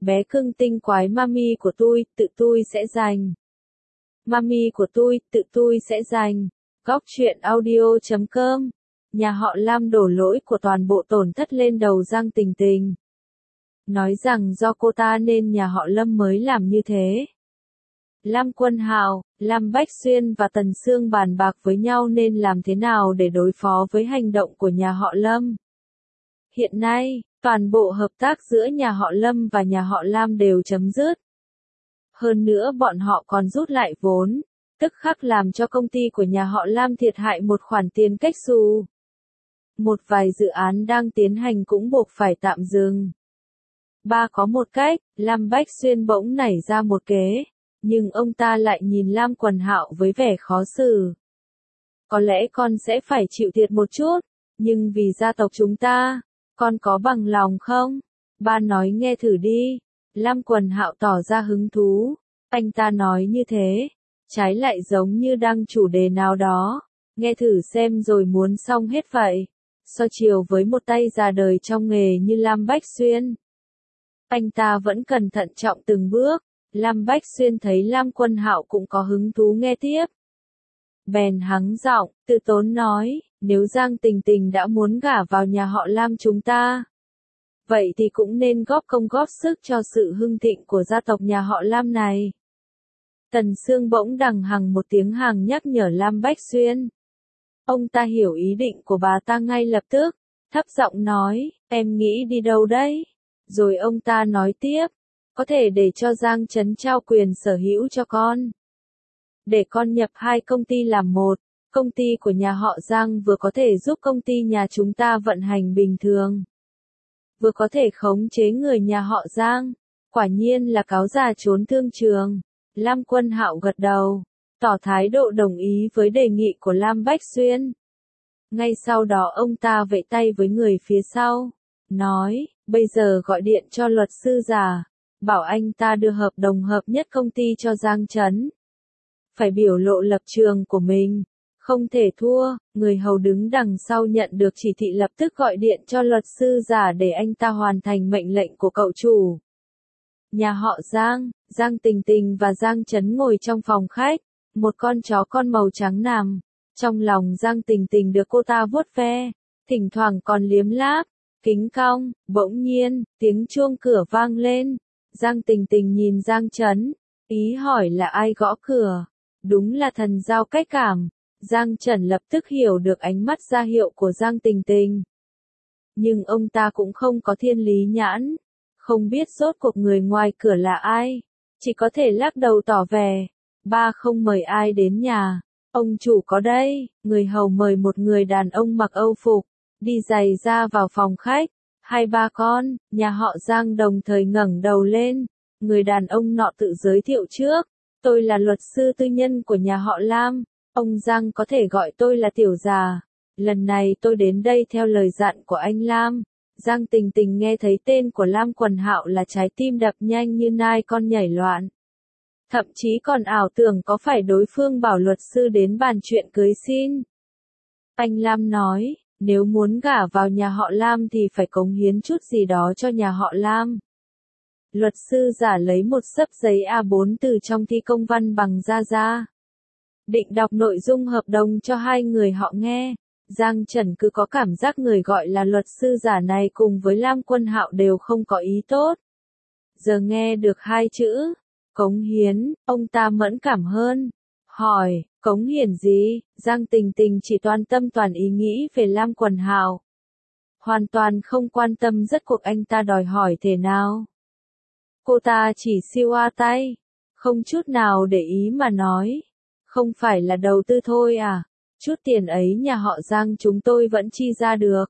bé cưng tinh quái mami của tôi sẽ giành. Mami của tôi sẽ giành. Góc truyện audio.com. Nhà họ Lam đổ lỗi của toàn bộ tổn thất lên đầu Giang Tình Tình. Nói rằng do cô ta nên nhà họ Lâm mới làm như thế. Lam Quân Hạo, Lam Bách Xuyên và Tần Sương bàn bạc với nhau nên làm thế nào để đối phó với hành động của nhà họ Lâm. Hiện nay, toàn bộ hợp tác giữa nhà họ Lâm và nhà họ Lam đều chấm dứt. Hơn nữa bọn họ còn rút lại vốn, tức khắc làm cho công ty của nhà họ Lam thiệt hại một khoản tiền cách xù. Một vài dự án đang tiến hành cũng buộc phải tạm dừng. Có một cách, Lam Bách Xuyên bỗng nảy ra một kế, nhưng ông ta lại nhìn Lam Quần Hạo với vẻ khó xử. Có lẽ con sẽ phải chịu thiệt một chút, nhưng vì gia tộc chúng ta, con có bằng lòng không? Ba nói nghe thử đi. Lam Quần Hạo tỏ ra hứng thú. Anh ta nói như thế, trái lại giống như đang chủ đề nào đó. Nghe thử xem rồi muốn xong hết vậy. So chiều với một tay già đời trong nghề như Lam Bách Xuyên, anh ta vẫn cẩn thận trọng từng bước. Lam Bách Xuyên thấy Lam Quân Hạo cũng có hứng thú nghe tiếp. Bèn hắng giọng, tự tốn nói, nếu Giang Tình Tình đã muốn gả vào nhà họ Lam chúng ta, vậy thì cũng nên góp công góp sức cho sự hưng thịnh của gia tộc nhà họ Lam này. Tần Sương bỗng đằng hằng một tiếng hàng nhắc nhở Lam Bách Xuyên. Ông ta hiểu ý định của bà ta ngay lập tức, thấp giọng nói, em nghĩ đi đâu đấy? Rồi ông ta nói tiếp, có thể để cho Giang Trấn trao quyền sở hữu cho con. Để con nhập 2 công ty làm một, công ty của nhà họ Giang vừa có thể giúp công ty nhà chúng ta vận hành bình thường, vừa có thể khống chế người nhà họ Giang. Quả nhiên là cáo già trốn thương trường. Lam Quân Hạo gật đầu, tỏ thái độ đồng ý với đề nghị của Lam Bách Xuyên. Ngay sau đó ông ta vẫy tay với người phía sau, nói, bây giờ gọi điện cho luật sư già, bảo anh ta đưa hợp đồng hợp nhất công ty cho Giang Trấn. Phải biểu lộ lập trường của mình, không thể thua. Người hầu đứng đằng sau nhận được chỉ thị lập tức gọi điện cho luật sư già để anh ta hoàn thành mệnh lệnh của cậu chủ. Nhà họ Giang, Giang Tình Tình và Giang Trấn ngồi trong phòng khách, một con chó con màu trắng nằm. Trong lòng Giang Tình Tình được cô ta vuốt ve, thỉnh thoảng còn liếm láp, kính cong. Bỗng nhiên, tiếng chuông cửa vang lên. Giang Tình Tình nhìn Giang Trấn, ý hỏi là ai gõ cửa. Đúng là thần giao cách cảm. Giang Trấn lập tức hiểu được ánh mắt ra hiệu của Giang Tình Tình. Nhưng ông ta cũng không có thiên lý nhãn, không biết rốt cuộc người ngoài cửa là ai, chỉ có thể lắc đầu tỏ vẻ, ba không mời ai đến nhà, ông chủ có đây. Người hầu mời một người đàn ông mặc âu phục, đi giày ra vào phòng khách. 2-3 con, nhà họ Giang đồng thời ngẩng đầu lên. Người đàn ông nọ tự giới thiệu trước, tôi là luật sư tư nhân của nhà họ Lam, ông Giang có thể gọi tôi là tiểu già. Lần này tôi đến đây theo lời dặn của anh Lam. Giang Tình Tình nghe thấy tên của Lam Quần Hạo là trái tim đập nhanh như nai con nhảy loạn. Thậm chí còn ảo tưởng có phải đối phương bảo luật sư đến bàn chuyện cưới xin. Anh Lam nói, nếu muốn gả vào nhà họ Lam thì phải cống hiến chút gì đó cho nhà họ Lam. Luật sư giả lấy một xấp giấy A4 từ trong thi công văn bằng da. Định đọc nội dung hợp đồng cho hai người họ nghe. Giang Trấn cứ có cảm giác người gọi là luật sư giả này cùng với Lam Quân Hạo đều không có ý tốt. Giờ nghe được 2 chữ, cống hiến, ông ta mẫn cảm hơn. Hỏi, cống hiến gì? Giang Tình Tình chỉ toàn tâm toàn ý nghĩ về Lam Quần Hạo. Hoàn toàn không quan tâm rốt cuộc anh ta đòi hỏi thế nào. Cô ta chỉ siêu a tay, không chút nào để ý mà nói. Không phải là đầu tư thôi à? Chút tiền ấy nhà họ Giang chúng tôi vẫn chi ra được.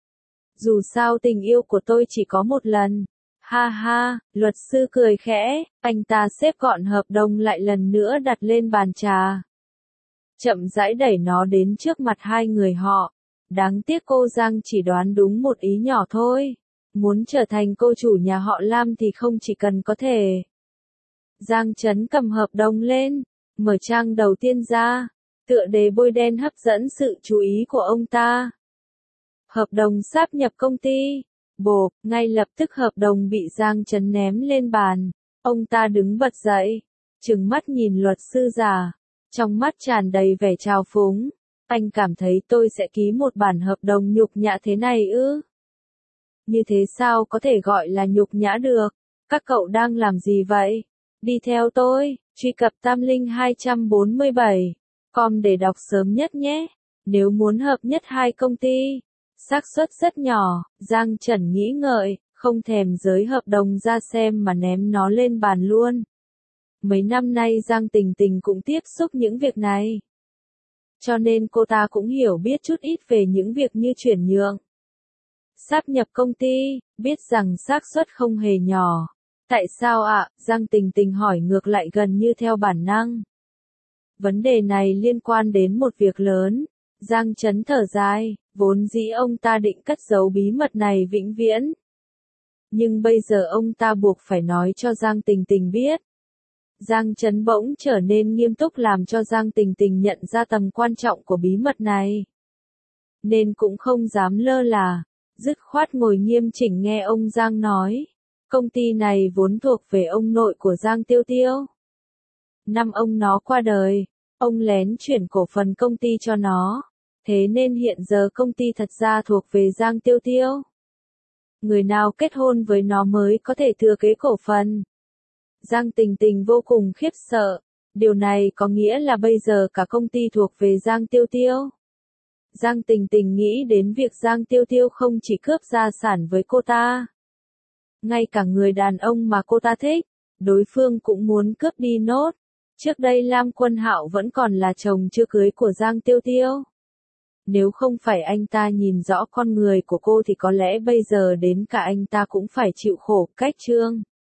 Dù sao tình yêu của tôi chỉ có một lần. Ha ha, luật sư cười khẽ, anh ta xếp gọn hợp đồng lại lần nữa đặt lên bàn trà. Chậm rãi đẩy nó đến trước mặt hai người họ. Đáng tiếc cô Giang chỉ đoán đúng một ý nhỏ thôi. Muốn trở thành cô chủ nhà họ Lam thì không chỉ cần có thể. Giang Trấn cầm hợp đồng lên, mở trang đầu tiên ra. Tựa đề bôi đen hấp dẫn sự chú ý của ông ta. Hợp đồng sáp nhập công ty. Bộp, ngay lập tức hợp đồng bị Giang Chấn ném lên bàn. Ông ta đứng bật dậy, trừng mắt nhìn luật sư già, trong mắt tràn đầy vẻ trào phúng. Anh cảm thấy tôi sẽ ký một bản hợp đồng nhục nhã thế này ư? Như thế sao có thể gọi là nhục nhã được? Các cậu đang làm gì vậy? Đi theo tôi, truy cập tamlinh247.com để đọc sớm nhất nhé. Nếu muốn hợp nhất hai công ty, xác suất rất nhỏ. Giang Chấn nghĩ ngợi, không thèm giới hợp đồng ra xem mà ném nó lên bàn luôn. Mấy năm nay Giang Tình Tình cũng tiếp xúc những việc này. Cho nên cô ta cũng hiểu biết chút ít về những việc như chuyển nhượng, sáp nhập công ty, biết rằng xác suất không hề nhỏ. Tại sao ạ? Giang Tình Tình hỏi ngược lại gần như theo bản năng. Vấn đề này liên quan đến một việc lớn. Giang Chấn thở dài, vốn dĩ ông ta định cất giấu bí mật này vĩnh viễn. Nhưng bây giờ ông ta buộc phải nói cho Giang Tình Tình biết. Giang Chấn bỗng trở nên nghiêm túc làm cho Giang Tình Tình nhận ra tầm quan trọng của bí mật này. Nên cũng không dám lơ là, dứt khoát ngồi nghiêm chỉnh nghe ông Giang nói. Công ty này vốn thuộc về ông nội của Giang Tiêu Tiêu. Năm ông nó qua đời, ông lén chuyển cổ phần công ty cho nó. Thế nên hiện giờ công ty thật ra thuộc về Giang Tiêu Tiêu. Người nào kết hôn với nó mới có thể thừa kế cổ phần. Giang Tình Tình vô cùng khiếp sợ. Điều này có nghĩa là bây giờ cả công ty thuộc về Giang Tiêu Tiêu. Giang Tình Tình nghĩ đến việc Giang Tiêu Tiêu không chỉ cướp gia sản với cô ta. Ngay cả người đàn ông mà cô ta thích, đối phương cũng muốn cướp đi nốt. Trước đây Lam Quân Hạo vẫn còn là chồng chưa cưới của Giang Tiêu Tiêu. Nếu không phải anh ta nhìn rõ con người của cô thì có lẽ bây giờ đến cả anh ta cũng phải chịu khổ. Cách chương